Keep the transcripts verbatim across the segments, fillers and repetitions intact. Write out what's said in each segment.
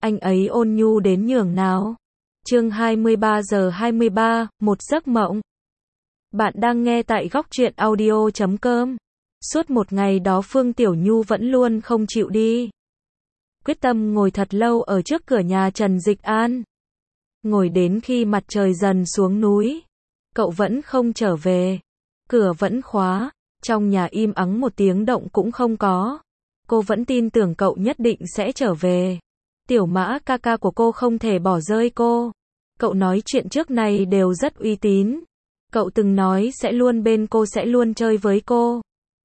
anh ấy ôn nhu đến nhường nào. Chương hai mươi ba giờ hai mươi ba, một giấc mộng. Bạn đang nghe tại góc truyện audio chấm com. Suốt một ngày đó Phương Tiểu Nhu vẫn luôn không chịu đi. Quyết tâm ngồi thật lâu ở trước cửa nhà Trần Dịch An. Ngồi đến khi mặt trời dần xuống núi. Cậu vẫn không trở về. Cửa vẫn khóa. Trong nhà im ắng một tiếng động cũng không có. Cô vẫn tin tưởng cậu nhất định sẽ trở về. Tiểu Mã ca ca của cô không thể bỏ rơi cô. Cậu nói chuyện trước này đều rất uy tín. Cậu từng nói sẽ luôn bên cô, sẽ luôn chơi với cô.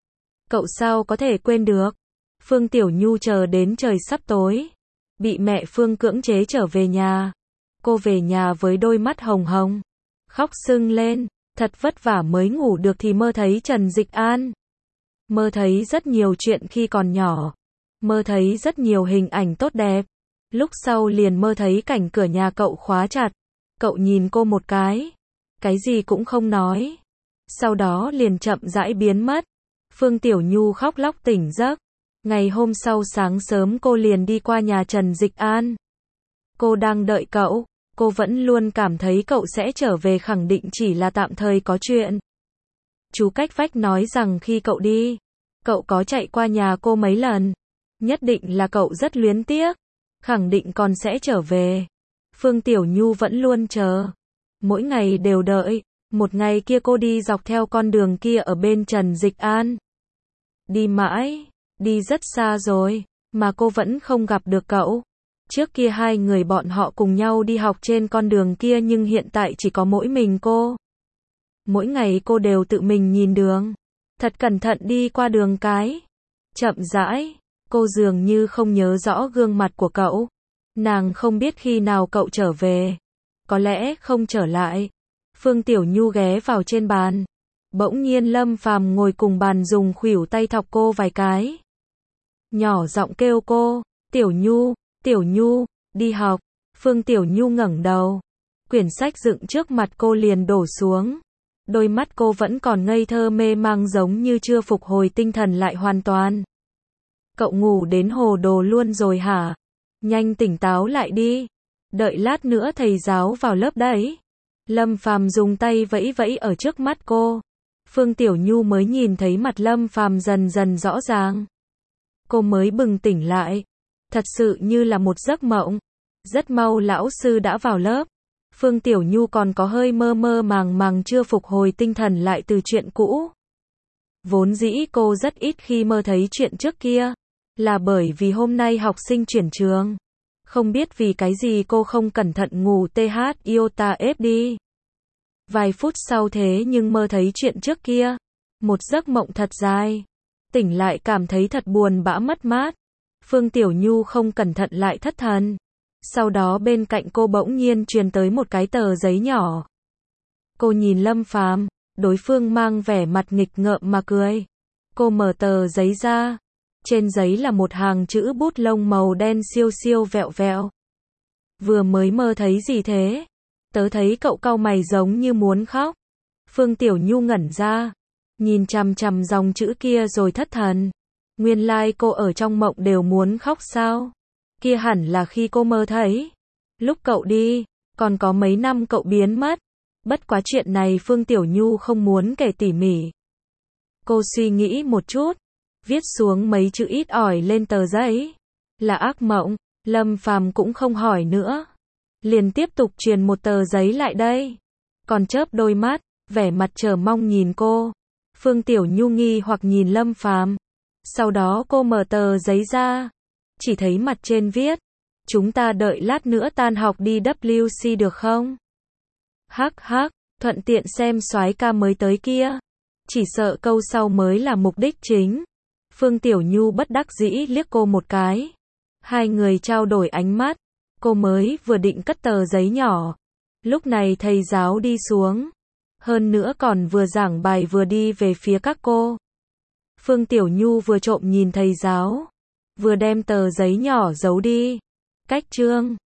Cậu sao có thể quên được. Phương Tiểu Nhu chờ đến trời sắp tối. Bị mẹ Phương cưỡng chế trở về nhà. Cô về nhà với đôi mắt hồng hồng. Khóc sưng lên. Thật vất vả mới ngủ được thì mơ thấy Trần Dịch An. Mơ thấy rất nhiều chuyện khi còn nhỏ. Mơ thấy rất nhiều hình ảnh tốt đẹp. Lúc sau liền mơ thấy cảnh cửa nhà cậu khóa chặt. Cậu nhìn cô một cái. Cái gì cũng không nói. Sau đó liền chậm rãi biến mất. Phương Tiểu Nhu khóc lóc tỉnh giấc. Ngày hôm sau sáng sớm cô liền đi qua nhà Trần Dịch An. Cô đang đợi cậu. Cô vẫn luôn cảm thấy cậu sẽ trở về, khẳng định chỉ là tạm thời có chuyện. Chú cách vách nói rằng khi cậu đi, cậu có chạy qua nhà cô mấy lần. Nhất định là cậu rất luyến tiếc. Khẳng định còn sẽ trở về. Phương Tiểu Nhu vẫn luôn chờ. Mỗi ngày đều đợi. Một ngày kia cô đi dọc theo con đường kia ở bên Trần Dịch An. Đi mãi, đi rất xa rồi, mà cô vẫn không gặp được cậu. Trước kia hai người bọn họ cùng nhau đi học trên con đường kia, nhưng hiện tại chỉ có mỗi mình cô. Mỗi ngày cô đều tự mình nhìn đường. Thật cẩn thận đi qua đường cái. Chậm rãi, cô dường như không nhớ rõ gương mặt của cậu. Nàng không biết khi nào cậu trở về. Có lẽ không trở lại. Phương Tiểu Nhu ghé vào trên bàn. Bỗng nhiên Lâm Phàm ngồi cùng bàn dùng khuỷu tay thọc cô vài cái. Nhỏ giọng kêu cô, Tiểu Nhu, Tiểu Nhu, đi học. Phương Tiểu Nhu ngẩng đầu. Quyển sách dựng trước mặt cô liền đổ xuống. Đôi mắt cô vẫn còn ngây thơ mê mang, giống như chưa phục hồi tinh thần lại hoàn toàn. Cậu ngủ đến hồ đồ luôn rồi hả? Nhanh tỉnh táo lại đi. Đợi lát nữa thầy giáo vào lớp đấy. Lâm Phàm dùng tay vẫy vẫy ở trước mắt cô. Phương Tiểu Nhu mới nhìn thấy mặt Lâm Phàm dần dần rõ ràng. Cô mới bừng tỉnh lại. Thật sự như là một giấc mộng. Rất mau lão sư đã vào lớp. Phương Tiểu Nhu còn có hơi mơ mơ màng màng, chưa phục hồi tinh thần lại từ chuyện cũ. Vốn dĩ cô rất ít khi mơ thấy chuyện trước kia. Là bởi vì hôm nay học sinh chuyển trường. Không biết vì cái gì cô không cẩn thận ngủ th iota ép đi. Vài phút sau thế nhưng mơ thấy chuyện trước kia. Một giấc mộng thật dài. Tỉnh lại cảm thấy thật buồn bã mất mát. Phương Tiểu Nhu không cẩn thận lại thất thần. Sau đó bên cạnh cô bỗng nhiên truyền tới một cái tờ giấy nhỏ. Cô nhìn Lâm Phàm, đối phương mang vẻ mặt nghịch ngợm mà cười. Cô mở tờ giấy ra. Trên giấy là một hàng chữ bút lông màu đen siêu siêu vẹo vẹo. Vừa mới mơ thấy gì thế? Tớ thấy cậu cau mày giống như muốn khóc. Phương Tiểu Nhu ngẩn ra. Nhìn chằm chằm dòng chữ kia rồi thất thần. Nguyên lai like cô ở trong mộng đều muốn khóc sao? Kia hẳn là khi cô mơ thấy. Lúc cậu đi, còn có mấy năm cậu biến mất. Bất quá chuyện này Phương Tiểu Nhu không muốn kể tỉ mỉ. Cô suy nghĩ một chút. Viết xuống mấy chữ ít ỏi lên tờ giấy. Là ác mộng. Lâm Phàm cũng không hỏi nữa. Liền tiếp tục truyền một tờ giấy lại đây. Còn chớp đôi mắt, vẻ mặt chờ mong nhìn cô. Phương Tiểu Nhu nghi hoặc nhìn Lâm Phàm. Sau đó cô mở tờ giấy ra. Chỉ thấy mặt trên viết. Chúng ta đợi lát nữa tan học đi vê kép xê được không? Hắc hắc, thuận tiện xem soái ca mới tới kia. Chỉ sợ câu sau mới là mục đích chính. Phương Tiểu Nhu bất đắc dĩ liếc cô một cái. Hai người trao đổi ánh mắt. Cô mới vừa định cất tờ giấy nhỏ. Lúc này thầy giáo đi xuống. Hơn nữa còn vừa giảng bài vừa đi về phía các cô. Phương Tiểu Nhu vừa trộm nhìn thầy giáo. Vừa đem tờ giấy nhỏ giấu đi. Cách chương.